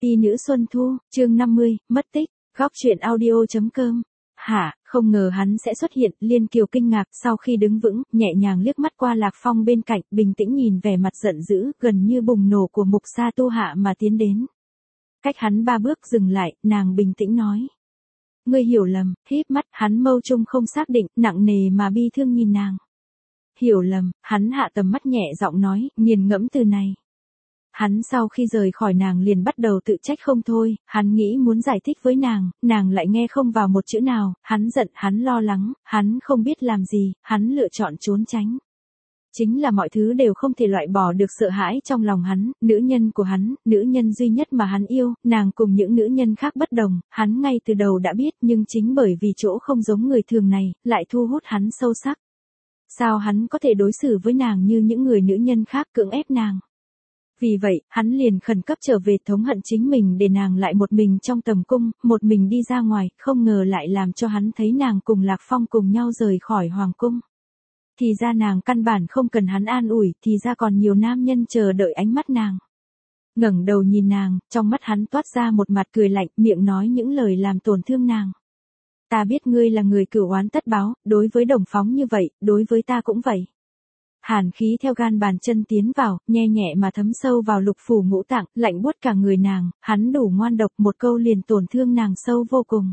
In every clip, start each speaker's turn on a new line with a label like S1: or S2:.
S1: Ti nữ Xuân Thu, chương 50, mất tích, góc truyện audio.com. Hả, không ngờ hắn sẽ xuất hiện, Liên Kiều kinh ngạc, sau khi đứng vững, nhẹ nhàng liếc mắt qua Lạc Phong bên cạnh, bình tĩnh nhìn vẻ mặt giận dữ, gần như bùng nổ của Mục Sa Tu Hạ mà tiến đến. Cách hắn 3 bước dừng lại, nàng bình tĩnh nói. Ngươi hiểu lầm, híp mắt, hắn mâu trung không xác định, nặng nề mà bi thương nhìn nàng. Hiểu lầm, hắn hạ tầm mắt nhẹ giọng nói, nghiền ngẫm từ này. Hắn sau khi rời khỏi nàng liền bắt đầu tự trách không thôi, hắn nghĩ muốn giải thích với nàng lại nghe không vào một chữ nào, hắn giận, hắn lo lắng, hắn không biết làm gì, hắn lựa chọn trốn tránh. Chính là mọi thứ đều không thể loại bỏ được sợ hãi trong lòng hắn, nữ nhân của hắn, nữ nhân duy nhất mà hắn yêu, nàng cùng những nữ nhân khác bất đồng, hắn ngay từ đầu đã biết nhưng chính bởi vì chỗ không giống người thường này, lại thu hút hắn sâu sắc. Sao hắn có thể đối xử với nàng như những người nữ nhân khác cưỡng ép nàng? Vì vậy, hắn liền khẩn cấp trở về thống hận chính mình để nàng lại một mình trong tầm cung, một mình đi ra ngoài, không ngờ lại làm cho hắn thấy nàng cùng Lạc Phong cùng nhau rời khỏi hoàng cung. Thì ra nàng căn bản không cần hắn an ủi, thì ra còn nhiều nam nhân chờ đợi ánh mắt nàng. Ngẩng đầu nhìn nàng, trong mắt hắn toát ra một mặt cười lạnh, miệng nói những lời làm tổn thương nàng. Ta biết ngươi là người cửu oán tất báo, đối với Đồng Phóng như vậy, đối với ta cũng vậy. Hàn khí theo gan bàn chân tiến vào, nhe nhẹ mà thấm sâu vào lục phủ ngũ tạng, lạnh buốt cả người nàng, hắn đủ ngoan độc, một câu liền tổn thương nàng sâu vô cùng.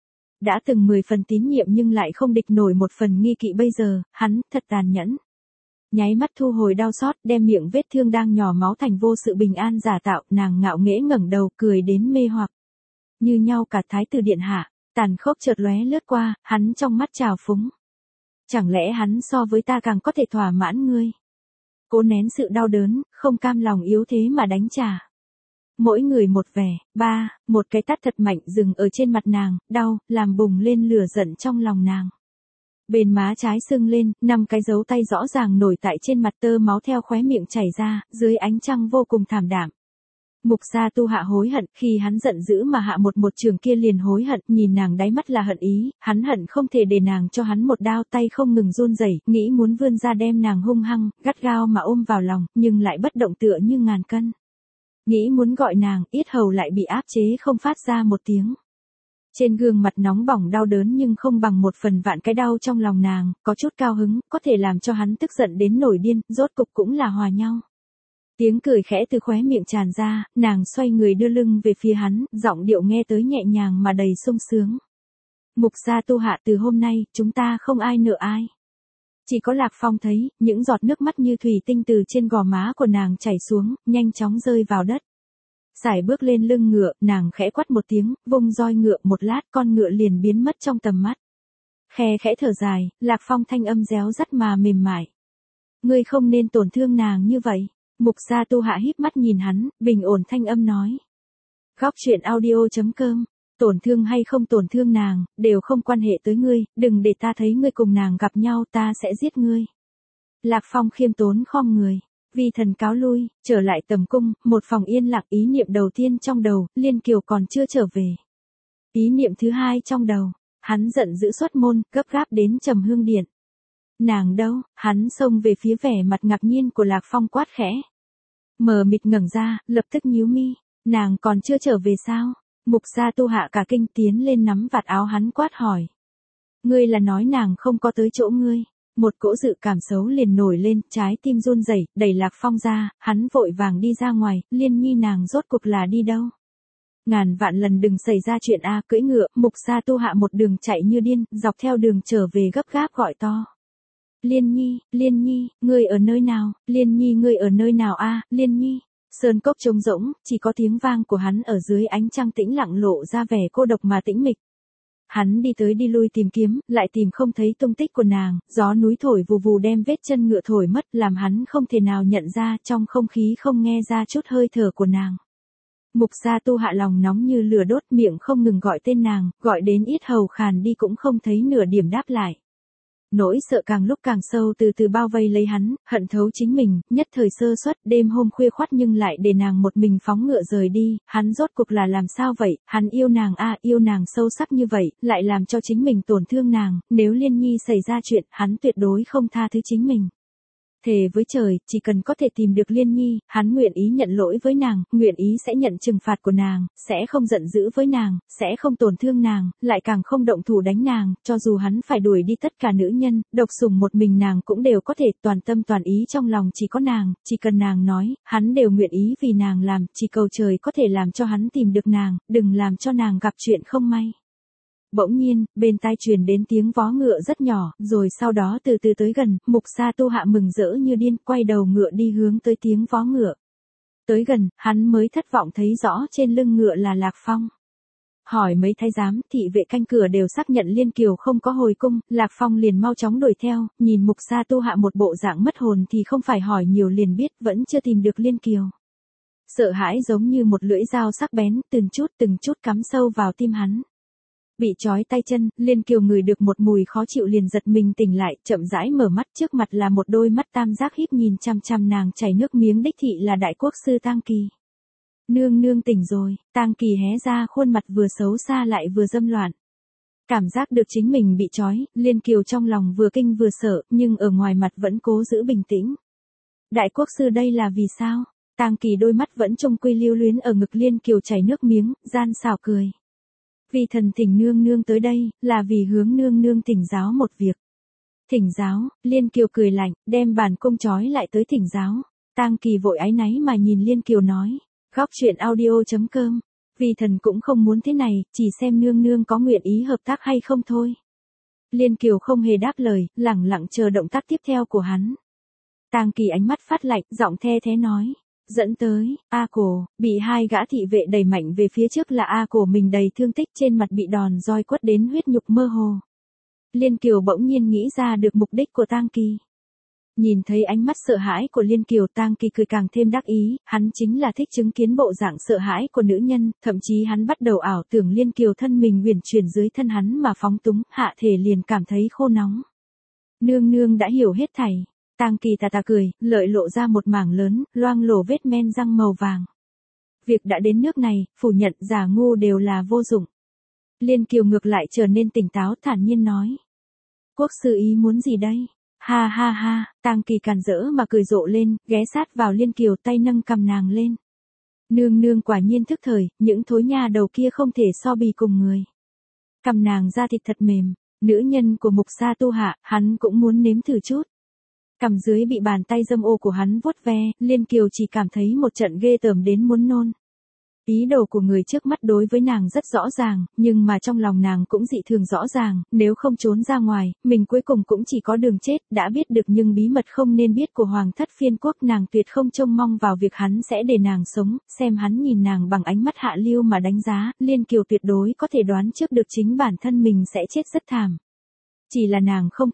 S1: Đã từng 10 phần tín nhiệm nhưng lại không địch nổi một phần nghi kỵ bây giờ, hắn, thật tàn nhẫn. Nháy mắt thu hồi đau xót, đem miệng vết thương đang nhỏ máu thành vô sự bình an giả tạo, nàng ngạo nghễ ngẩng đầu, cười đến mê hoặc. Như nhau cả thái tử điện hạ, tàn khốc chợt lóe lướt qua, hắn trong mắt trào phúng. Chẳng lẽ hắn so với ta càng có thể thỏa mãn ngươi? Cố nén sự đau đớn, không cam lòng yếu thế mà đánh trả. Mỗi người một vẻ, một cái tát thật mạnh dừng ở trên mặt nàng, đau, làm bùng lên lửa giận trong lòng nàng. Bên má trái sưng lên, 5 cái dấu tay rõ ràng nổi tại trên mặt, tơ máu theo khóe miệng chảy ra, dưới ánh trăng vô cùng thảm đạm. Mục Sa Tu Hạ hối hận, khi hắn giận dữ mà hạ một trường kia liền hối hận, nhìn nàng đáy mắt là hận ý, hắn hận không thể để nàng cho hắn một đao, tay không ngừng run rẩy, nghĩ muốn vươn ra đem nàng hung hăng, gắt gao mà ôm vào lòng, nhưng lại bất động tựa như ngàn cân. Nghĩ muốn gọi nàng, yết hầu lại bị áp chế không phát ra một tiếng. Trên gương mặt nóng bỏng đau đớn nhưng không bằng 1/1000 cái đau trong lòng nàng, có chút cao hứng, có thể làm cho hắn tức giận đến nổi điên, rốt cục cũng là hòa nhau. Tiếng cười khẽ từ khóe miệng tràn ra, nàng xoay người đưa lưng về phía hắn, giọng điệu nghe tới nhẹ nhàng mà đầy sung sướng. Mục Sa Tu Hạ, từ hôm nay, chúng ta không ai nợ ai. Chỉ có Lạc Phong thấy, những giọt nước mắt như thủy tinh từ trên gò má của nàng chảy xuống, nhanh chóng rơi vào đất. Sải bước lên lưng ngựa, nàng khẽ quát một tiếng, vung roi ngựa, một lát con ngựa liền biến mất trong tầm mắt. Khe khẽ thở dài, Lạc Phong thanh âm réo rắt mà mềm mại. Ngươi không nên tổn thương nàng như vậy. Mục Sa Tu Hạ híp mắt nhìn hắn, bình ổn thanh âm nói. Góc truyện audio.com. Tổn thương hay không tổn thương nàng, đều không quan hệ tới ngươi, đừng để ta thấy ngươi cùng nàng gặp nhau, ta sẽ giết ngươi. Lạc Phong khiêm tốn khom người, vi thần cáo lui, trở lại tầm cung, một phòng yên lặng, ý niệm đầu tiên trong đầu, Liên Kiều còn chưa trở về. Ý niệm thứ hai trong đầu, hắn giận dữ xuất môn, gấp gáp đến Trầm Hương Điện. Nàng đâu, hắn xông về phía vẻ mặt ngạc nhiên của Lạc Phong quát khẽ. Mờ mịt ngẩng ra, lập tức nhíu mi, nàng còn chưa trở về sao? Mục Sa Tu Hạ cả kinh tiến lên nắm vạt áo hắn quát hỏi. Ngươi là nói nàng không có tới chỗ ngươi? Một cỗ dự cảm xấu liền nổi lên, trái tim run rẩy, đẩy Lạc Phong ra, hắn vội vàng đi ra ngoài, Liên Nhi nàng rốt cuộc là đi đâu? Ngàn vạn lần đừng xảy ra chuyện a, cưỡi ngựa, Mục Sa Tu Hạ một đường chạy như điên, dọc theo đường trở về gấp gáp gọi to. Liên Nhi, ngươi ở nơi nào? Liên Nhi ngươi ở nơi nào a? Liên Nhi. Sơn cốc trống rỗng, chỉ có tiếng vang của hắn ở dưới ánh trăng tĩnh lặng lộ ra vẻ cô độc mà tĩnh mịch. Hắn đi tới đi lui tìm kiếm, lại tìm không thấy tung tích của nàng, gió núi thổi vù vù đem vết chân ngựa thổi mất, làm hắn không thể nào nhận ra, trong không khí không nghe ra chút hơi thở của nàng. Mục Sa Tu Hạ lòng nóng như lửa đốt, miệng không ngừng gọi tên nàng, gọi đến yết hầu khàn đi cũng không thấy nửa điểm đáp lại. Nỗi sợ càng lúc càng sâu từ từ bao vây lấy hắn, hận thấu chính mình, nhất thời sơ suất, đêm hôm khuya khoắt nhưng lại để nàng một mình phóng ngựa rời đi, hắn rốt cuộc là làm sao vậy, hắn yêu nàng yêu nàng sâu sắc như vậy, lại làm cho chính mình tổn thương nàng, nếu Liên Nhi xảy ra chuyện, hắn tuyệt đối không tha thứ chính mình. Thề với trời, chỉ cần có thể tìm được Liên Nhi, hắn nguyện ý nhận lỗi với nàng, nguyện ý sẽ nhận trừng phạt của nàng, sẽ không giận dữ với nàng, sẽ không tổn thương nàng, lại càng không động thủ đánh nàng, cho dù hắn phải đuổi đi tất cả nữ nhân, độc sủng một mình nàng cũng đều có thể, toàn tâm toàn ý trong lòng chỉ có nàng, chỉ cần nàng nói, hắn đều nguyện ý vì nàng làm, chỉ cầu trời có thể làm cho hắn tìm được nàng, đừng làm cho nàng gặp chuyện không may. Bỗng nhiên, bên tai truyền đến tiếng vó ngựa rất nhỏ, rồi sau đó từ từ tới gần, Mục Sa Tu Hạ mừng rỡ như điên, quay đầu ngựa đi hướng tới tiếng vó ngựa. Tới gần, hắn mới thất vọng thấy rõ trên lưng ngựa là Lạc Phong. Hỏi mấy thái giám, thị vệ canh cửa đều xác nhận Liên Kiều không có hồi cung, Lạc Phong liền mau chóng đuổi theo, nhìn Mục Sa Tu Hạ một bộ dạng mất hồn thì không phải hỏi nhiều liền biết vẫn chưa tìm được Liên Kiều. Sợ hãi giống như một lưỡi dao sắc bén, từng chút cắm sâu vào tim hắn. Bị trói tay chân, Liên Kiều ngửi được một mùi khó chịu liền giật mình tỉnh lại, chậm rãi mở mắt, trước mặt là một đôi mắt tam giác híp nhìn chằm chằm nàng, chảy nước miếng, đích thị là đại quốc sư Tang Kỳ. Nương nương tỉnh rồi, Tang Kỳ hé ra khuôn mặt vừa xấu xa lại vừa dâm loạn. Cảm giác được chính mình bị trói, Liên Kiều trong lòng vừa kinh vừa sợ, nhưng ở ngoài mặt vẫn cố giữ bình tĩnh. Đại quốc sư đây là vì sao? Tang Kỳ đôi mắt vẫn trông quy lưu luyến ở ngực Liên Kiều chảy nước miếng, gian xảo cười. Vì thần thỉnh nương nương tới đây, là vì hướng nương nương thỉnh giáo một việc. Thỉnh giáo, Liên Kiều cười lạnh, đem bàn cung trói lại tới thỉnh giáo. Tang Kỳ vội áy náy mà nhìn Liên Kiều nói, góc chuyện audio.com, vì thần cũng không muốn thế này, chỉ xem nương nương có nguyện ý hợp tác hay không thôi. Liên Kiều không hề đáp lời, lẳng lặng chờ động tác tiếp theo của hắn. Tang Kỳ ánh mắt phát lạnh, giọng the thế nói. Dẫn tới, A Cổ, bị hai gã thị vệ đẩy mạnh về phía trước là A Cổ mình đầy thương tích trên mặt bị đòn roi quất đến huyết nhục mơ hồ. Liên Kiều bỗng nhiên nghĩ ra được mục đích của Tang Kỳ. Nhìn thấy ánh mắt sợ hãi của Liên Kiều, Tang Kỳ cười càng thêm đắc ý, hắn chính là thích chứng kiến bộ dạng sợ hãi của nữ nhân, thậm chí hắn bắt đầu ảo tưởng Liên Kiều thân mình uyển chuyển dưới thân hắn mà phóng túng, hạ thể liền cảm thấy khô nóng. Nương nương đã hiểu hết thảy. Tang Kỳ tà tà cười, lợi lộ ra một mảng lớn, loang lổ vết men răng màu vàng. Việc đã đến nước này, phủ nhận giả ngu đều là vô dụng. Liên Kiều ngược lại trở nên tỉnh táo, thản nhiên nói. Quốc sư ý muốn gì đây? Ha ha ha, Tang Kỳ càn rỡ mà cười rộ lên, ghé sát vào Liên Kiều, tay nâng cầm nàng lên. Nương nương quả nhiên thức thời, những thối nha đầu kia không thể so bì cùng người. Cầm nàng da thịt thật mềm, nữ nhân của Mục Sa Tu Hạ, hắn cũng muốn nếm thử chút. Cằm dưới bị bàn tay dâm ô của hắn vuốt ve, Liên Kiều chỉ cảm thấy một trận ghê tởm đến muốn nôn. Ý đồ của người trước mắt đối với nàng rất rõ ràng, nhưng mà trong lòng nàng cũng dị thường rõ ràng, nếu không trốn ra ngoài, mình cuối cùng cũng chỉ có đường chết, đã biết được nhưng bí mật không nên biết của Hoàng thất Phiên Quốc, nàng tuyệt không trông mong vào việc hắn sẽ để nàng sống, xem hắn nhìn nàng bằng ánh mắt hạ lưu mà đánh giá, Liên Kiều tuyệt đối có thể đoán trước được chính bản thân mình sẽ chết rất thảm. Chỉ là nàng không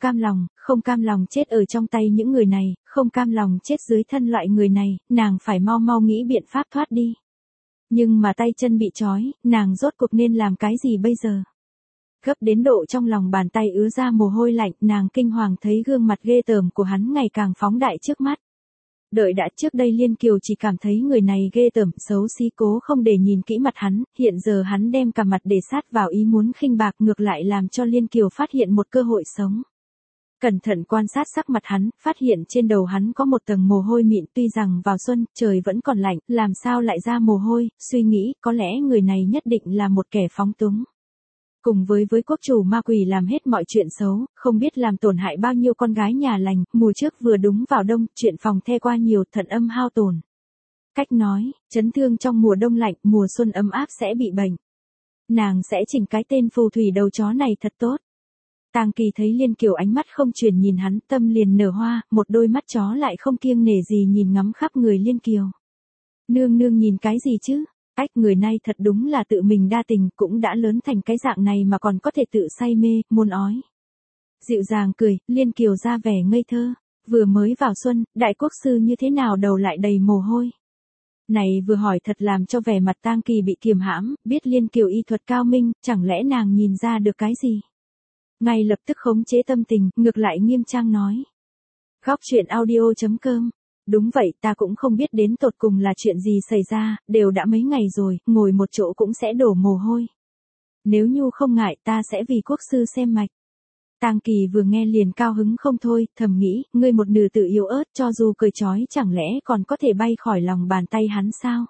S1: cam lòng chết ở trong tay những người này, không cam lòng chết dưới thân loại người này, nàng phải mau mau nghĩ biện pháp thoát đi. Nhưng mà tay chân bị trói, nàng rốt cuộc nên làm cái gì bây giờ? Gấp đến độ trong lòng bàn tay ứa ra mồ hôi lạnh, nàng kinh hoàng thấy gương mặt ghê tởm của hắn ngày càng phóng đại trước mắt. Đợi đã, trước đây Liên Kiều chỉ cảm thấy người này ghê tởm, xấu xí, cố không để nhìn kỹ mặt hắn, hiện giờ hắn đem cả mặt để sát vào, ý muốn khinh bạc, ngược lại làm cho Liên Kiều phát hiện một cơ hội sống. Cẩn thận quan sát sắc mặt hắn, phát hiện trên đầu hắn có một tầng mồ hôi mịn, tuy rằng vào xuân, trời vẫn còn lạnh, làm sao lại ra mồ hôi, suy nghĩ, có lẽ người này nhất định là một kẻ phóng túng. Cùng với quốc chủ ma quỷ làm hết mọi chuyện xấu, không biết làm tổn hại bao nhiêu con gái nhà lành, mùa trước vừa đúng vào đông, chuyện phòng the qua nhiều, thận âm hao tổn. Cách nói, chấn thương trong mùa đông lạnh, mùa xuân ấm áp sẽ bị bệnh. Nàng sẽ chỉnh cái tên phù thủy đầu chó này thật tốt. Tang Kỳ thấy Liên Kiều ánh mắt không chuyển nhìn hắn, tâm liền nở hoa, một đôi mắt chó lại không kiêng nể gì nhìn ngắm khắp người Liên Kiều. Nương nương nhìn cái gì chứ? Ách, người này thật đúng là tự mình đa tình, cũng đã lớn thành cái dạng này mà còn có thể tự say mê, muôn ói. Dịu dàng cười, Liên Kiều ra vẻ ngây thơ, vừa mới vào xuân, đại quốc sư như thế nào đầu lại đầy mồ hôi. Này vừa hỏi thật làm cho vẻ mặt Tang Kỳ bị kiềm hãm, biết Liên Kiều y thuật cao minh, chẳng lẽ nàng nhìn ra được cái gì. Ngay lập tức khống chế tâm tình, ngược lại nghiêm trang nói. Góc chuyện audio.com. Đúng vậy, ta cũng không biết đến tột cùng là chuyện gì xảy ra, đều đã mấy ngày rồi, ngồi một chỗ cũng sẽ đổ mồ hôi. Nếu Nhu không ngại, ta sẽ vì quốc sư xem mạch. Tang Kỳ vừa nghe liền cao hứng không thôi, thầm nghĩ, ngươi một nữ tử yếu ớt cho dù cởi trói chẳng lẽ còn có thể bay khỏi lòng bàn tay hắn sao?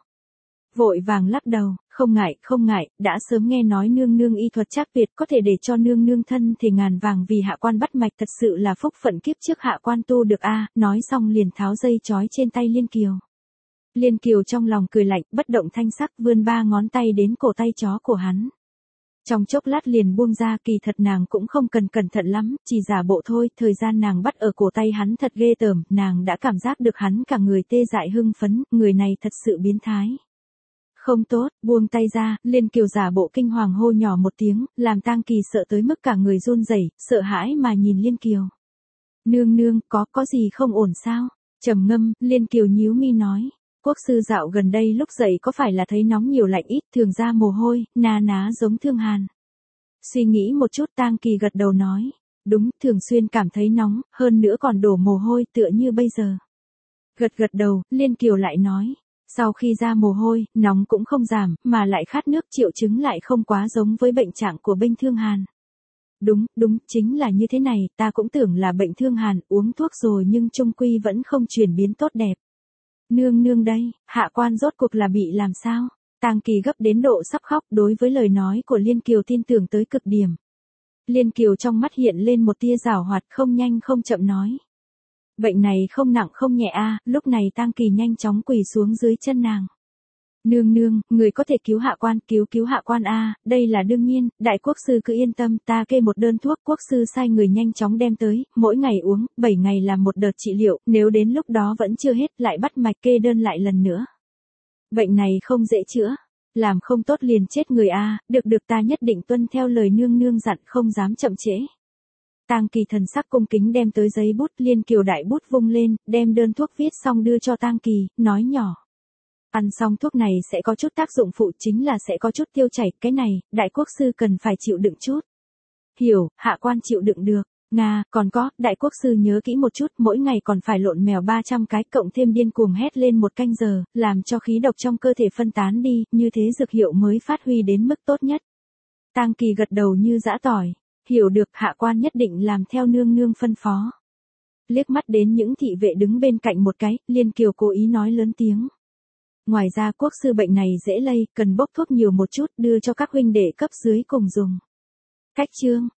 S1: Vội vàng lắc đầu, không ngại, đã sớm nghe nói nương nương y thuật trác tuyệt có thể để cho nương nương thân thể ngàn vàng vì hạ quan bắt mạch thật sự là phúc phận kiếp trước hạ quan tu được a. Nói xong liền tháo dây trói trên tay Liên Kiều. Liên Kiều trong lòng cười lạnh, bất động thanh sắc vươn 3 ngón tay đến cổ tay chó của hắn. Trong chốc lát liền buông ra, kỳ thật nàng cũng không cần cẩn thận lắm, chỉ giả bộ thôi, thời gian nàng bắt ở cổ tay hắn thật ghê tởm, nàng đã cảm giác được hắn cả người tê dại hưng phấn, người này thật sự biến thái. Không tốt, buông tay ra, Liên Kiều giả bộ kinh hoàng hô nhỏ một tiếng, làm Tang Kỳ sợ tới mức cả người run rẩy, sợ hãi mà nhìn Liên Kiều. Nương nương, có gì không ổn sao? Trầm ngâm, Liên Kiều nhíu mi nói. Quốc sư dạo gần đây lúc dậy có phải là thấy nóng nhiều lạnh ít, thường ra mồ hôi, na ná giống thương hàn. Suy nghĩ một chút Tang Kỳ gật đầu nói. Đúng, thường xuyên cảm thấy nóng, hơn nữa còn đổ mồ hôi tựa như bây giờ. Gật đầu, Liên Kiều lại nói. Sau khi ra mồ hôi, nóng cũng không giảm, mà lại khát nước, triệu chứng lại không quá giống với bệnh trạng của bệnh thương hàn. Đúng, chính là như thế này, ta cũng tưởng là bệnh thương hàn, uống thuốc rồi nhưng chung quy vẫn không chuyển biến tốt đẹp. Nương đây, hạ quan rốt cuộc là bị làm sao? Tang Kỳ gấp đến độ sắp khóc, đối với lời nói của Liên Kiều tin tưởng tới cực điểm. Liên Kiều trong mắt hiện lên một tia giảo hoạt, không nhanh không chậm nói. Bệnh này không nặng không nhẹ a. Lúc này Tang Kỳ nhanh chóng quỳ xuống dưới chân nàng. Nương, người có thể cứu hạ quan a, đây là đương nhiên, đại quốc sư cứ yên tâm, ta kê một đơn thuốc, quốc sư sai người nhanh chóng đem tới, mỗi ngày uống, 7 ngày làm một đợt trị liệu, nếu đến lúc đó vẫn chưa hết, lại bắt mạch kê đơn lại lần nữa. Bệnh này không dễ chữa, làm không tốt liền chết người a, được ta nhất định tuân theo lời nương dặn, không dám chậm trễ. Tang Kỳ thần sắc cung kính đem tới giấy bút, Liên Kiều đại bút vung lên, đem đơn thuốc viết xong đưa cho Tang Kỳ, nói nhỏ. Ăn xong thuốc này sẽ có chút tác dụng phụ, chính là sẽ có chút tiêu chảy, cái này, đại quốc sư cần phải chịu đựng chút. Hiểu, hạ quan chịu đựng được. Còn có, đại quốc sư nhớ kỹ một chút, mỗi ngày còn phải lộn mèo 300 cái, cộng thêm điên cuồng hét lên 1 canh giờ, làm cho khí độc trong cơ thể phân tán đi, như thế dược hiệu mới phát huy đến mức tốt nhất. Tang Kỳ gật đầu như giã tỏi. Hiểu được, hạ quan nhất định làm theo nương phân phó. Liếc mắt đến những thị vệ đứng bên cạnh một cái, Liên Kiều cố ý nói lớn tiếng. Ngoài ra quốc sư bệnh này dễ lây, cần bốc thuốc nhiều một chút, đưa cho các huynh đệ cấp dưới cùng dùng. Cách chương